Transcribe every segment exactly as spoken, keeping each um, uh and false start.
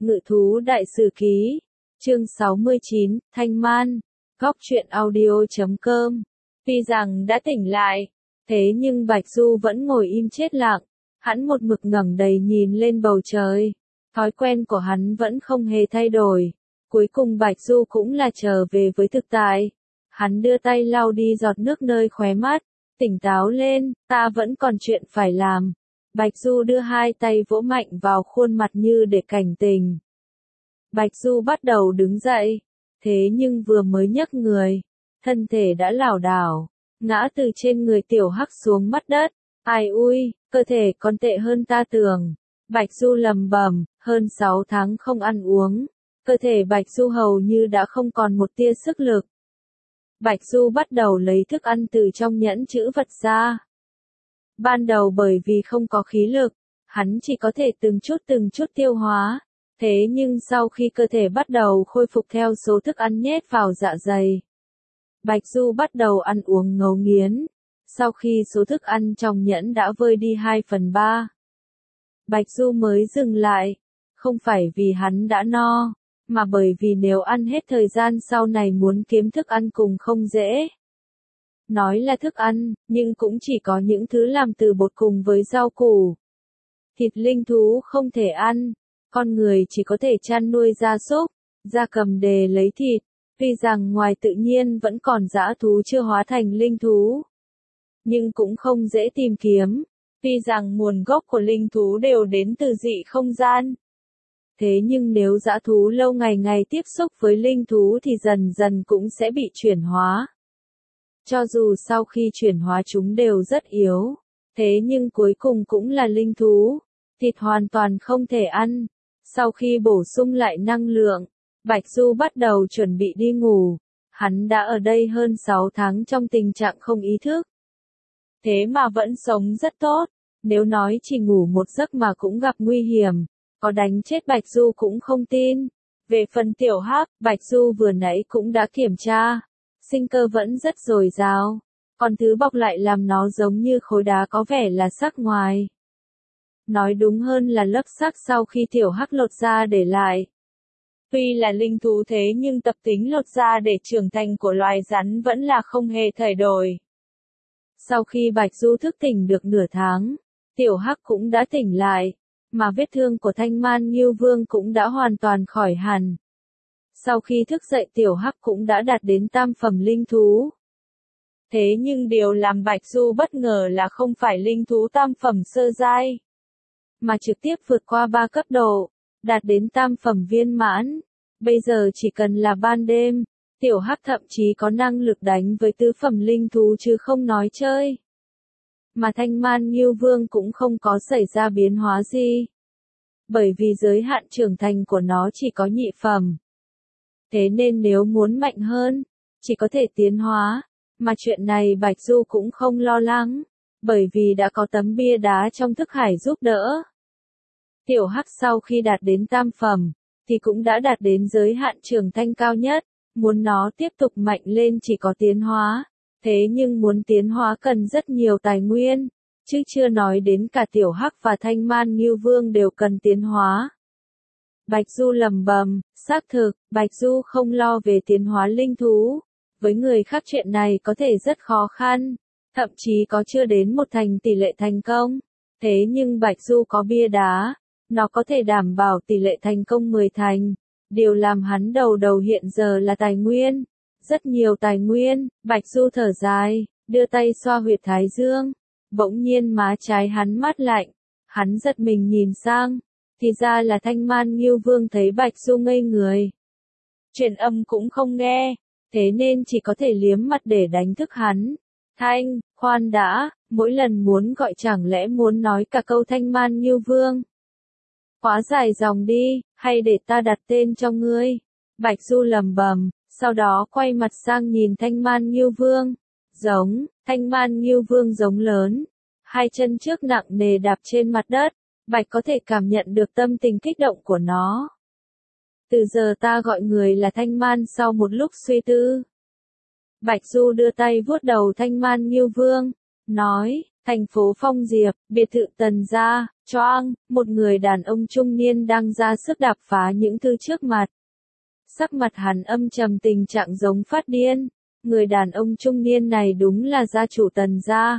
Ngự thú đại sử ký, chương sáu mươi chín, Thanh Man, góc truyện audio chấm com. Tuy rằng đã tỉnh lại, thế nhưng Bạch Du vẫn ngồi im chết lặng, hắn một mực ngẩng đầy nhìn lên bầu trời. Thói quen của hắn vẫn không hề thay đổi. Cuối cùng Bạch Du cũng là trở về với thực tại. Hắn đưa tay lau đi giọt nước nơi khóe mắt, tỉnh táo lên, ta vẫn còn chuyện phải làm. Bạch Du đưa hai tay vỗ mạnh vào khuôn mặt như để cảnh tỉnh. Bạch Du bắt đầu đứng dậy, thế nhưng vừa mới nhấc người, thân thể đã lảo đảo, ngã từ trên người Tiểu Hắc xuống mặt đất. Ai ui, cơ thể còn tệ hơn ta tưởng. Bạch Du lầm bầm, hơn sáu tháng không ăn uống, cơ thể Bạch Du hầu như đã không còn một tia sức lực. Bạch Du bắt đầu lấy thức ăn từ trong nhẫn trữ vật ra. Ban đầu bởi vì không có khí lực, hắn chỉ có thể từng chút từng chút tiêu hóa. Thế nhưng sau khi cơ thể bắt đầu khôi phục theo số thức ăn nhét vào dạ dày, Bạch Du bắt đầu ăn uống ngấu nghiến. Sau khi số thức ăn trong nhẫn đã vơi đi hai phần ba, Bạch Du mới dừng lại. Không phải vì hắn đã no, mà bởi vì nếu ăn hết thời gian sau này muốn kiếm thức ăn cùng không dễ. Nói là thức ăn, nhưng cũng chỉ có những thứ làm từ bột cùng với rau củ. Thịt linh thú không thể ăn, con người chỉ có thể chăn nuôi gia súc, gia cầm để lấy thịt. Tuy rằng ngoài tự nhiên vẫn còn dã thú chưa hóa thành linh thú, nhưng cũng không dễ tìm kiếm. Tuy rằng nguồn gốc của linh thú đều đến từ dị không gian, thế nhưng nếu dã thú lâu ngày ngày tiếp xúc với linh thú thì dần dần cũng sẽ bị chuyển hóa. Cho dù sau khi chuyển hóa chúng đều rất yếu, thế nhưng cuối cùng cũng là linh thú, thịt hoàn toàn không thể ăn. Sau khi bổ sung lại năng lượng, Bạch Du bắt đầu chuẩn bị đi ngủ. Hắn đã ở đây hơn sáu tháng trong tình trạng không ý thức, thế mà vẫn sống rất tốt. Nếu nói chỉ ngủ một giấc mà cũng gặp nguy hiểm, có đánh chết Bạch Du cũng không tin. Về phần Tiểu Hắc, Bạch Du vừa nãy cũng đã kiểm tra, sinh cơ vẫn rất dồi dào, còn thứ bọc lại làm nó giống như khối đá có vẻ là sắc ngoài. Nói đúng hơn là lớp sắc sau khi Tiểu Hắc lột da để lại. Tuy là linh thú thế nhưng tập tính lột da để trưởng thành của loài rắn vẫn là không hề thay đổi. Sau khi Bạch Du thức tỉnh được nửa tháng, Tiểu Hắc cũng đã tỉnh lại, mà vết thương của Thanh Man Ngưu Vương cũng đã hoàn toàn khỏi hẳn. Sau khi thức dậy Tiểu Hắc cũng đã đạt đến tam phẩm linh thú. Thế nhưng điều làm Bạch Du bất ngờ là không phải linh thú tam phẩm sơ giai, mà trực tiếp vượt qua ba cấp độ, đạt đến tam phẩm viên mãn. Bây giờ chỉ cần là ban đêm, Tiểu Hắc thậm chí có năng lực đánh với tứ phẩm linh thú chứ không nói chơi. Mà Thanh Man Ngưu Vương cũng không có xảy ra biến hóa gì, bởi vì giới hạn trưởng thành của nó chỉ có nhị phẩm. Thế nên nếu muốn mạnh hơn, chỉ có thể tiến hóa. Mà chuyện này Bạch Du cũng không lo lắng, bởi vì đã có tấm bia đá trong thức hải giúp đỡ. Tiểu Hắc sau khi đạt đến tam phẩm, thì cũng đã đạt đến giới hạn trưởng thành cao nhất. Muốn nó tiếp tục mạnh lên chỉ có tiến hóa. Thế nhưng muốn tiến hóa cần rất nhiều tài nguyên, chứ chưa nói đến cả Tiểu Hắc và Thanh Man Ngưu Vương đều cần tiến hóa. Bạch Du lầm bầm, xác thực, Bạch Du không lo về tiến hóa linh thú. Với người khác chuyện này có thể rất khó khăn, thậm chí có chưa đến một thành tỷ lệ thành công. Thế nhưng Bạch Du có bia đá, nó có thể đảm bảo tỷ lệ thành công mười thành. Điều làm hắn đầu đầu hiện giờ là tài nguyên. Rất nhiều tài nguyên. Bạch Du thở dài, đưa tay xoa huyệt thái dương. Bỗng nhiên má trái hắn mát lạnh. Hắn giật mình nhìn sang, thì ra là Thanh Man Ngưu Vương thấy Bạch Du ngây người. Truyền âm cũng không nghe, thế nên chỉ có thể liếm mặt để đánh thức hắn. Thanh, khoan đã, mỗi lần muốn gọi chẳng lẽ muốn nói cả câu Thanh Man Ngưu Vương. Quá dài dòng đi, hay để ta đặt tên cho ngươi. Bạch Du lầm bầm, sau đó quay mặt sang nhìn Thanh Man Ngưu Vương. Giống, Thanh Man Ngưu Vương giống lớn. Hai chân trước nặng nề đạp trên mặt đất. Bạch có thể cảm nhận được tâm tình kích động của nó. Từ giờ ta gọi người là Thanh Man sau một lúc suy tư. Bạch Du đưa tay vuốt đầu Thanh Man Ngưu Vương, nói, Thành phố Phong Diệp, biệt thự Tần gia, choang, một người đàn ông trung niên đang ra sức đạp phá những thứ trước mặt. Sắc mặt hắn âm trầm, tình trạng giống phát điên. Người đàn ông trung niên này đúng là gia chủ Tần gia.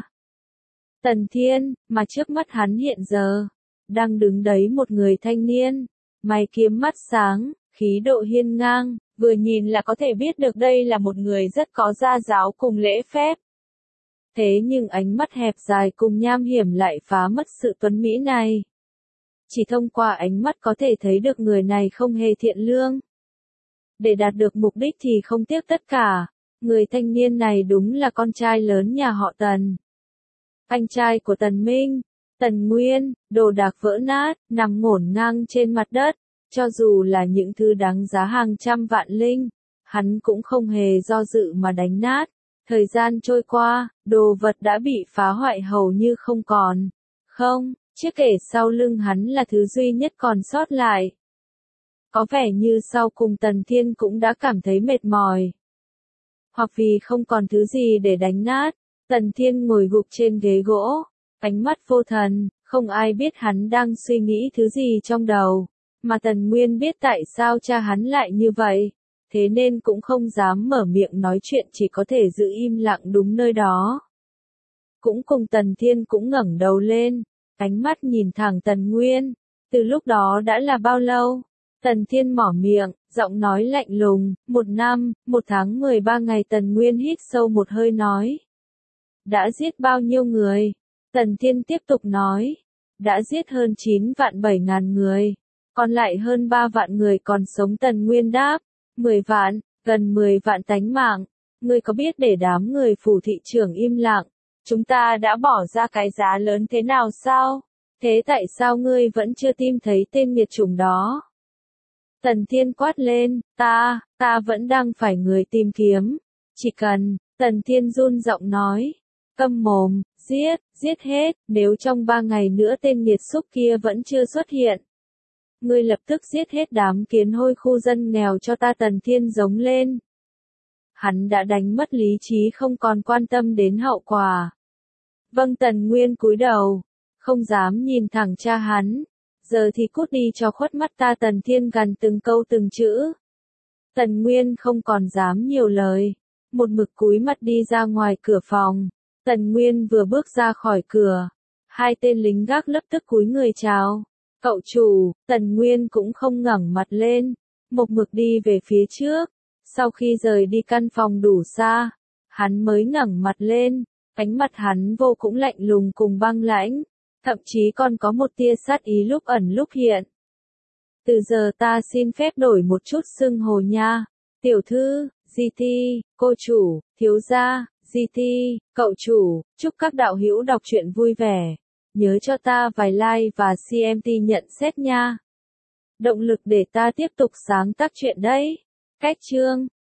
Tần Thiên, mà trước mắt hắn hiện giờ, đang đứng đấy một người thanh niên, mày kiếm mắt sáng, khí độ hiên ngang, vừa nhìn là có thể biết được đây là một người rất có gia giáo cùng lễ phép. Thế nhưng ánh mắt hẹp dài cùng nham hiểm lại phá mất sự tuấn mỹ này. Chỉ thông qua ánh mắt có thể thấy được người này không hề thiện lương. Để đạt được mục đích thì không tiếc tất cả. Người thanh niên này đúng là con trai lớn nhà họ Tần. Anh trai của Tần Minh, Tần Nguyên, đồ đạc vỡ nát, nằm ngổn ngang trên mặt đất. Cho dù là những thứ đáng giá hàng trăm vạn linh, hắn cũng không hề do dự mà đánh nát. Thời gian trôi qua, đồ vật đã bị phá hoại hầu như không còn. Không, chiếc kệ sau lưng hắn là thứ duy nhất còn sót lại. Có vẻ như sau cùng Tần Thiên cũng đã cảm thấy mệt mỏi. Hoặc vì không còn thứ gì để đánh nát, Tần Thiên ngồi gục trên ghế gỗ, ánh mắt vô thần, không ai biết hắn đang suy nghĩ thứ gì trong đầu. Mà Tần Nguyên biết tại sao cha hắn lại như vậy, thế nên cũng không dám mở miệng nói chuyện, chỉ có thể giữ im lặng đúng nơi đó. Cũng cùng Tần Thiên cũng ngẩng đầu lên, ánh mắt nhìn thẳng Tần Nguyên. Từ lúc đó đã là bao lâu? Tần Thiên mỏ miệng, giọng nói lạnh lùng, một năm, một tháng mười ba ngày. Tần Nguyên hít sâu một hơi nói. Đã giết bao nhiêu người? Tần Thiên tiếp tục nói. Đã giết hơn chín vạn bảy ngàn người. Còn lại hơn ba vạn người còn sống. Tần Nguyên đáp. mười vạn, gần mười vạn tánh mạng. Ngươi có biết để đám người phủ thị trưởng im lặng, chúng ta đã bỏ ra cái giá lớn thế nào sao? Thế tại sao ngươi vẫn chưa tìm thấy tên nghiệt chủng đó? Tần Thiên quát lên, ta, ta vẫn đang phải người tìm kiếm. Chỉ cần, Tần Thiên run giọng nói, câm mồm, giết, giết hết, nếu trong ba ngày nữa tên nghiệt xúc kia vẫn chưa xuất hiện. Ngươi lập tức giết hết đám kiến hôi khu dân nghèo cho ta. Tần Thiên giống lên. Hắn đã đánh mất lý trí, không còn quan tâm đến hậu quả. Vâng. Tần Nguyên cúi đầu, không dám nhìn thẳng cha hắn. Giờ thì cút đi cho khuất mắt ta. Tần Thiên gằn từng câu từng chữ. Tần Nguyên không còn dám nhiều lời, một mực cúi mặt đi ra ngoài cửa phòng. Tần Nguyên vừa bước ra khỏi cửa, hai tên lính gác lập tức cúi người chào. Cậu chủ. Tần Nguyên cũng không ngẩng mặt lên, một mực đi về phía trước. Sau khi rời đi căn phòng đủ xa, hắn mới ngẩng mặt lên, ánh mặt hắn vô cùng lạnh lùng cùng băng lãnh, thậm chí còn có một tia sát ý lúc ẩn lúc hiện. Từ giờ ta xin phép đổi một chút xưng hô nha. Tiểu thư, giê tê, cô chủ, thiếu gia, giê tê, cậu chủ. Chúc các đạo hữu đọc truyện vui vẻ. Nhớ cho ta vài like và xê em tê nhận xét nha. Động lực để ta tiếp tục sáng tác truyện đấy. Cách chương